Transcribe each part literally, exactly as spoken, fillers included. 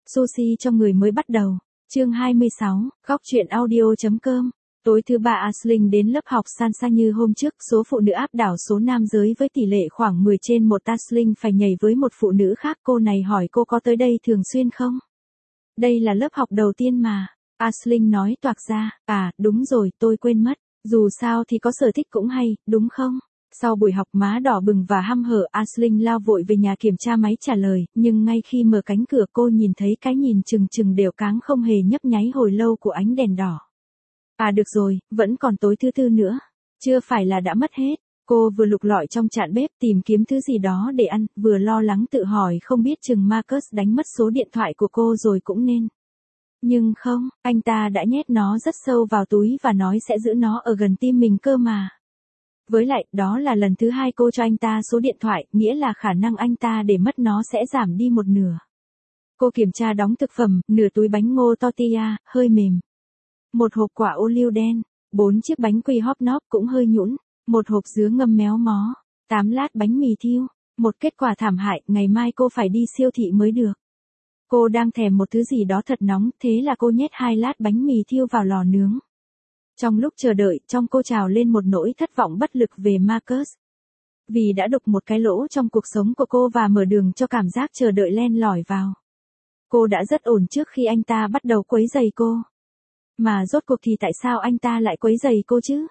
Sushi cho người mới bắt đầu. Chương hai mươi sáu, góc truyện audio.com. Tối thứ ba Aisling đến lớp học san sa như hôm trước, số phụ nữ áp đảo số nam giới với tỷ lệ khoảng mười trên một. Aisling phải nhảy với một phụ nữ khác. Cô này hỏi cô có tới đây thường xuyên không? Đây là lớp học đầu tiên mà. Aisling nói toạc ra, à, đúng rồi, tôi quên mất. Dù sao thì có sở thích cũng hay, đúng không? Sau buổi học má đỏ bừng và hăm hở, Aisling lao vội về nhà kiểm tra máy trả lời, nhưng ngay khi mở cánh cửa cô nhìn thấy cái nhìn chừng chừng đều cáng không hề nhấp nháy hồi lâu của ánh đèn đỏ. À được rồi, vẫn còn tối thứ tư nữa. Chưa phải là đã mất hết. Cô vừa lục lọi trong chạn bếp tìm kiếm thứ gì đó để ăn, vừa lo lắng tự hỏi không biết chừng Marcus đánh mất số điện thoại của cô rồi cũng nên. Nhưng không, anh ta đã nhét nó rất sâu vào túi và nói sẽ giữ nó ở gần tim mình cơ mà. Với lại, đó là lần thứ hai cô cho anh ta số điện thoại, nghĩa là khả năng anh ta để mất nó sẽ giảm đi một nửa. Cô kiểm tra đóng thực phẩm, nửa túi bánh ngô tortilla, hơi mềm. Một hộp quả ô liu đen, bốn chiếc bánh quy hóp nóp cũng hơi nhũn, một hộp dứa ngâm méo mó, tám lát bánh mì thiêu, một kết quả thảm hại, ngày mai cô phải đi siêu thị mới được. Cô đang thèm một thứ gì đó thật nóng, thế là cô nhét hai lát bánh mì thiêu vào lò nướng. Trong lúc chờ đợi, trong cô trào lên một nỗi thất vọng bất lực về Marcus. Vì đã đục một cái lỗ trong cuộc sống của cô và mở đường cho cảm giác chờ đợi len lỏi vào. Cô đã rất ổn trước khi anh ta bắt đầu quấy rầy cô. Mà rốt cuộc thì tại sao anh ta lại quấy rầy cô chứ?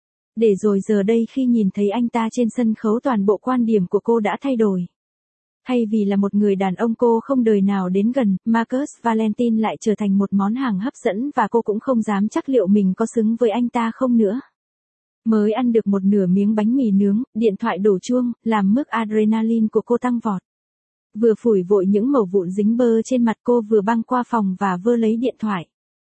Để rồi giờ đây khi nhìn thấy anh ta trên sân khấu toàn bộ quan điểm của cô đã thay đổi. Thay vì là một người đàn ông cô không đời nào đến gần, Marcus Valentine lại trở thành một món hàng hấp dẫn và cô cũng không dám chắc liệu mình có xứng với anh ta không nữa. Mới ăn được một nửa miếng bánh mì nướng, điện thoại đổ chuông, làm mức adrenaline của cô tăng vọt. Vừa phủi vội những mẩu vụn dính bơ trên mặt cô vừa băng qua phòng và vơ lấy điện thoại.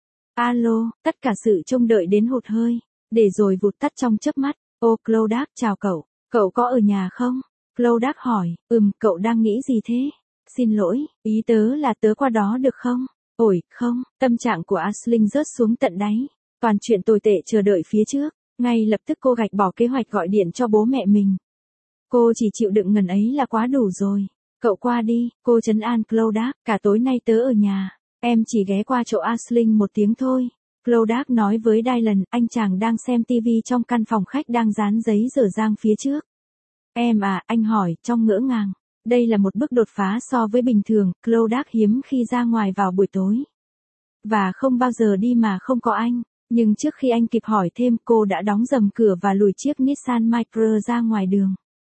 Alo, tất cả sự trông đợi đến hụt hơi, để rồi vụt tắt trong chớp mắt. Ô Claude, chào cậu, cậu có ở nhà không? Claude hỏi, ừm, cậu đang nghĩ gì thế? Xin lỗi, ý tớ là tớ qua đó được không? Ôi, không, tâm trạng của Aisling rớt xuống tận đáy. Toàn chuyện tồi tệ chờ đợi phía trước. Ngay lập tức cô gạch bỏ kế hoạch gọi điện cho bố mẹ mình. Cô chỉ chịu đựng ngần ấy là quá đủ rồi. Cậu qua đi, cô trấn an Claude, cả tối nay tớ ở nhà. Em chỉ ghé qua chỗ Aisling một tiếng thôi. Claude nói với Dylan, anh chàng đang xem tivi trong căn phòng khách đang dán giấy dở dang phía trước. Em à, anh hỏi, trong ngỡ ngàng. Đây là một bước đột phá so với bình thường, Claude hiếm khi ra ngoài vào buổi tối. Và không bao giờ đi mà không có anh. Nhưng trước khi anh kịp hỏi thêm, cô đã đóng rầm cửa và lùi chiếc Nissan Micra ra ngoài đường.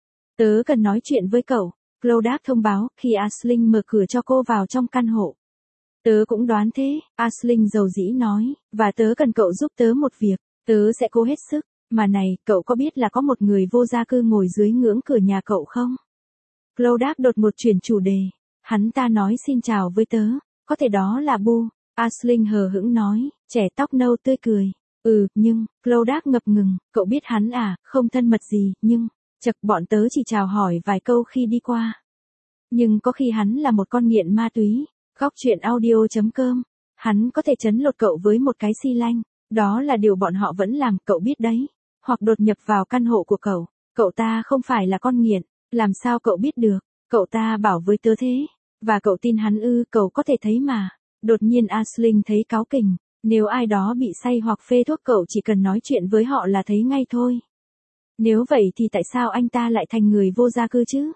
Tớ cần nói chuyện với cậu, Claude thông báo, khi Aisling mở cửa cho cô vào trong căn hộ. Tớ cũng đoán thế, Aisling dầu dĩ nói, và tớ cần cậu giúp tớ một việc, tớ sẽ cố hết sức. Mà này, cậu có biết là có một người vô gia cư ngồi dưới ngưỡng cửa nhà cậu không? Claude đột ngột chuyển chủ đề. Hắn ta nói xin chào với tớ, có thể đó là Bu. Aisling hờ hững nói, trẻ tóc nâu tươi cười. Ừ, nhưng, Claude ngập ngừng, cậu biết hắn à, không thân mật gì, nhưng, chật bọn tớ chỉ chào hỏi vài câu khi đi qua. Nhưng có khi hắn là một con nghiện ma túy. Góc truyện audio.com. Hắn có thể trấn lột cậu với một cái xi lanh. Đó là điều bọn họ vẫn làm, cậu biết đấy. Hoặc đột nhập vào căn hộ của cậu. Cậu ta không phải là con nghiện. Làm sao cậu biết được? Cậu ta bảo với tớ thế. Và cậu tin hắn ư, cậu có thể thấy mà. Đột nhiên Aisling thấy cáu kỉnh. Nếu ai đó bị say hoặc phê thuốc cậu chỉ cần nói chuyện với họ là thấy ngay thôi. Nếu vậy thì tại sao anh ta lại thành người vô gia cư chứ?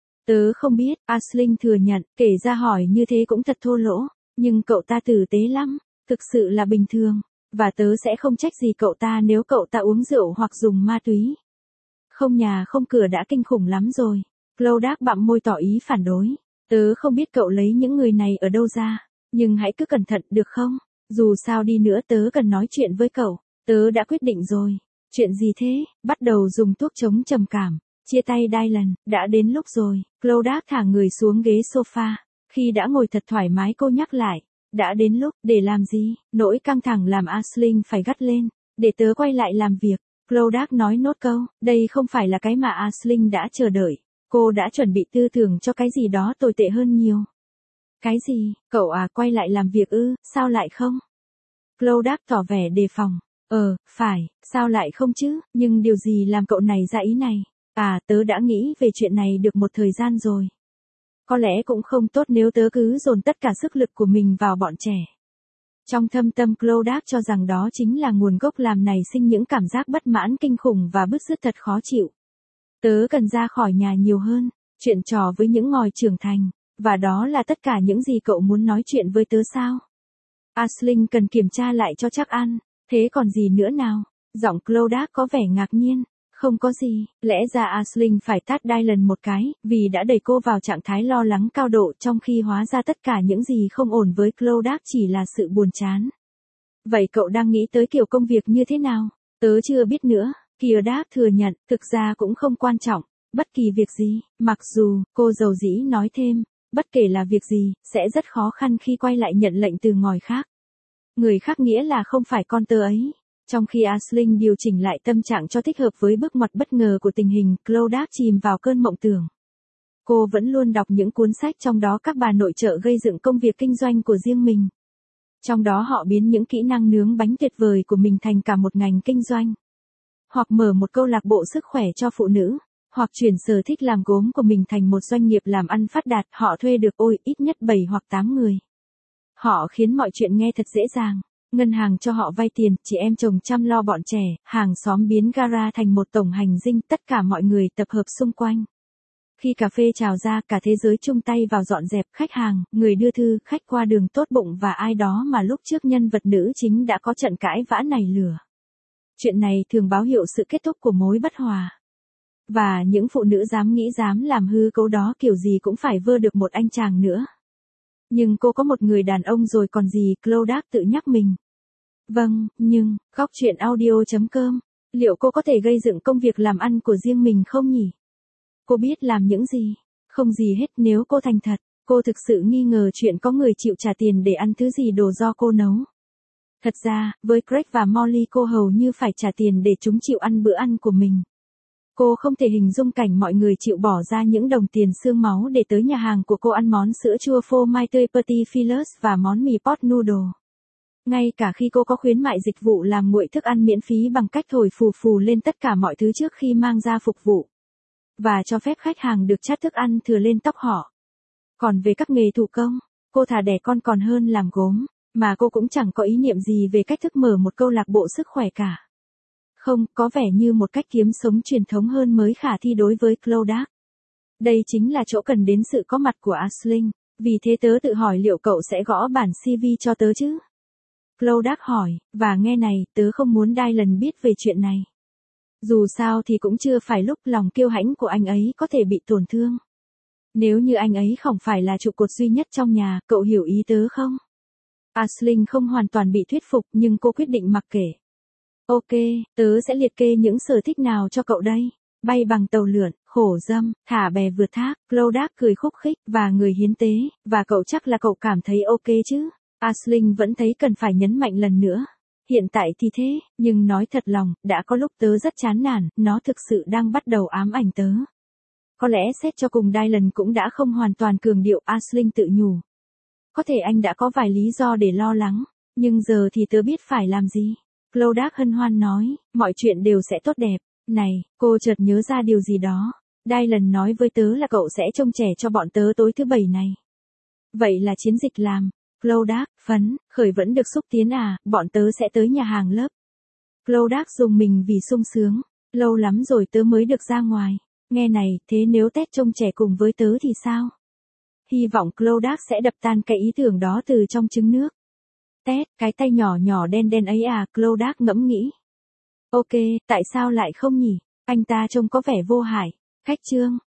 Tớ không biết, Aisling thừa nhận, kể ra hỏi như thế cũng thật thô lỗ. Nhưng cậu ta tử tế lắm, thực sự là bình thường. Và tớ sẽ không trách gì cậu ta nếu cậu ta uống rượu hoặc dùng ma túy. Không nhà không cửa đã kinh khủng lắm rồi. Claude bặm môi tỏ ý phản đối. Tớ không biết cậu lấy những người này ở đâu ra. Nhưng hãy cứ cẩn thận được không? Dù sao đi nữa tớ cần nói chuyện với cậu. Tớ đã quyết định rồi. Chuyện gì thế? Bắt đầu dùng thuốc chống trầm cảm. Chia tay Dylan, đã đến lúc rồi. Claude thả người xuống ghế sofa. Khi đã ngồi thật thoải mái cô nhắc lại. Đã đến lúc, để làm gì? Nỗi căng thẳng làm Aisling phải gắt lên. Để tớ quay lại làm việc. Claude nói nốt câu, đây không phải là cái mà Aisling đã chờ đợi. Cô đã chuẩn bị tư tưởng cho cái gì đó tồi tệ hơn nhiều. Cái gì? Cậu à, quay lại làm việc ư, sao lại không? Claude tỏ vẻ đề phòng. Ờ, phải, sao lại không chứ, nhưng điều gì làm cậu này ra ý này? À, tớ đã nghĩ về chuyện này được một thời gian rồi. Có lẽ cũng không tốt nếu tớ cứ dồn tất cả sức lực của mình vào bọn trẻ. Trong thâm tâm Clodagh cho rằng đó chính là nguồn gốc làm nảy sinh những cảm giác bất mãn kinh khủng và bứt rứt thật khó chịu. Tớ cần ra khỏi nhà nhiều hơn, chuyện trò với những ngòi trưởng thành, và đó là tất cả những gì cậu muốn nói chuyện với tớ sao? Aisling cần kiểm tra lại cho chắc ăn, thế còn gì nữa nào? Giọng Clodagh có vẻ ngạc nhiên. Không có gì, lẽ ra Aisling phải tát Dylan một cái, vì đã đẩy cô vào trạng thái lo lắng cao độ trong khi hóa ra tất cả những gì không ổn với Clodagh chỉ là sự buồn chán. Vậy cậu đang nghĩ tới kiểu công việc như thế nào? Tớ chưa biết nữa, Clodagh thừa nhận, thực ra cũng không quan trọng, bất kỳ việc gì, mặc dù, cô dầu dĩ nói thêm, bất kể là việc gì, sẽ rất khó khăn khi quay lại nhận lệnh từ ngòi khác. Người khác nghĩa là không phải con tớ ấy. Trong khi Aisling điều chỉnh lại tâm trạng cho thích hợp với bước ngoặt bất ngờ của tình hình, Clodagh chìm vào cơn mộng tưởng. Cô vẫn luôn đọc những cuốn sách trong đó các bà nội trợ gây dựng công việc kinh doanh của riêng mình. Trong đó họ biến những kỹ năng nướng bánh tuyệt vời của mình thành cả một ngành kinh doanh. Hoặc mở một câu lạc bộ sức khỏe cho phụ nữ. Hoặc chuyển sở thích làm gốm của mình thành một doanh nghiệp làm ăn phát đạt. Họ thuê được ôi ít nhất bảy hoặc tám người. Họ khiến mọi chuyện nghe thật dễ dàng. Ngân hàng cho họ vay tiền, chị em chồng chăm lo bọn trẻ, hàng xóm biến gara thành một tổng hành dinh, tất cả mọi người tập hợp xung quanh. Khi cà phê trào ra, cả thế giới chung tay vào dọn dẹp, khách hàng, người đưa thư, khách qua đường tốt bụng và ai đó mà lúc trước nhân vật nữ chính đã có trận cãi vã nảy lửa. Chuyện này thường báo hiệu sự kết thúc của mối bất hòa. Và những phụ nữ dám nghĩ dám làm hư cấu đó kiểu gì cũng phải vơ được một anh chàng nữa. Nhưng cô có một người đàn ông rồi còn gì, Clodagh tự nhắc mình. Vâng, nhưng, góc chuyện audio chấm com, liệu cô có thể gây dựng công việc làm ăn của riêng mình không nhỉ? Cô biết làm những gì? Không gì hết nếu cô thành thật. Cô thực sự nghi ngờ chuyện có người chịu trả tiền để ăn thứ gì đồ do cô nấu. Thật ra, với Craig và Molly cô hầu như phải trả tiền để chúng chịu ăn bữa ăn của mình. Cô không thể hình dung cảnh mọi người chịu bỏ ra những đồng tiền xương máu để tới nhà hàng của cô ăn món sữa chua phô mai tươi Petit Fillers và món mì pot noodle. Ngay cả khi cô có khuyến mại dịch vụ làm nguội thức ăn miễn phí bằng cách thổi phù phù lên tất cả mọi thứ trước khi mang ra phục vụ. Và cho phép khách hàng được chát thức ăn thừa lên tóc họ. Còn về các nghề thủ công, cô thà đẻ con còn hơn làm gốm, mà cô cũng chẳng có ý niệm gì về cách thức mở một câu lạc bộ sức khỏe cả. Không, có vẻ như một cách kiếm sống truyền thống hơn mới khả thi đối với Clodagh. Đây chính là chỗ cần đến sự có mặt của Aisling, vì thế tớ tự hỏi liệu cậu sẽ gõ bản xê vê cho tớ chứ? Clodagh hỏi, và nghe này, tớ không muốn Dylan biết về chuyện này. Dù sao thì cũng chưa phải lúc lòng kiêu hãnh của anh ấy có thể bị tổn thương. Nếu như anh ấy không phải là trụ cột duy nhất trong nhà, cậu hiểu ý tớ không? Aisling không hoàn toàn bị thuyết phục nhưng cô quyết định mặc kệ. Ok, tớ sẽ liệt kê những sở thích nào cho cậu đây. Bay bằng tàu lượn, khổ dâm, thả bè vượt thác, Clodagh cười khúc khích, và người hiến tế, và cậu chắc là cậu cảm thấy ok chứ? Aisling vẫn thấy cần phải nhấn mạnh lần nữa. Hiện tại thì thế, nhưng nói thật lòng, đã có lúc tớ rất chán nản, nó thực sự đang bắt đầu ám ảnh tớ. Có lẽ xét cho cùng Dylan cũng đã không hoàn toàn cường điệu, Aisling tự nhủ. Có thể anh đã có vài lý do để lo lắng, nhưng giờ thì tớ biết phải làm gì. Clodagh hân hoan nói, mọi chuyện đều sẽ tốt đẹp. Này, cô chợt nhớ ra điều gì đó. Dylan nói với tớ là cậu sẽ trông trẻ cho bọn tớ tối thứ bảy này. Vậy là chiến dịch làm. Clodagh, phấn, khởi vẫn được xúc tiến à, bọn tớ sẽ tới nhà hàng lớp. Clodagh dùng mình vì sung sướng. Lâu lắm rồi tớ mới được ra ngoài. Nghe này, thế nếu Ted trông trẻ cùng với tớ thì sao? Hy vọng Clodagh sẽ đập tan cái ý tưởng đó từ trong trứng nước. Ted, cái tay nhỏ nhỏ đen đen ấy à, Clodagh ngẫm nghĩ. Ok, tại sao lại không nhỉ? Anh ta trông có vẻ vô hại. Cách chương.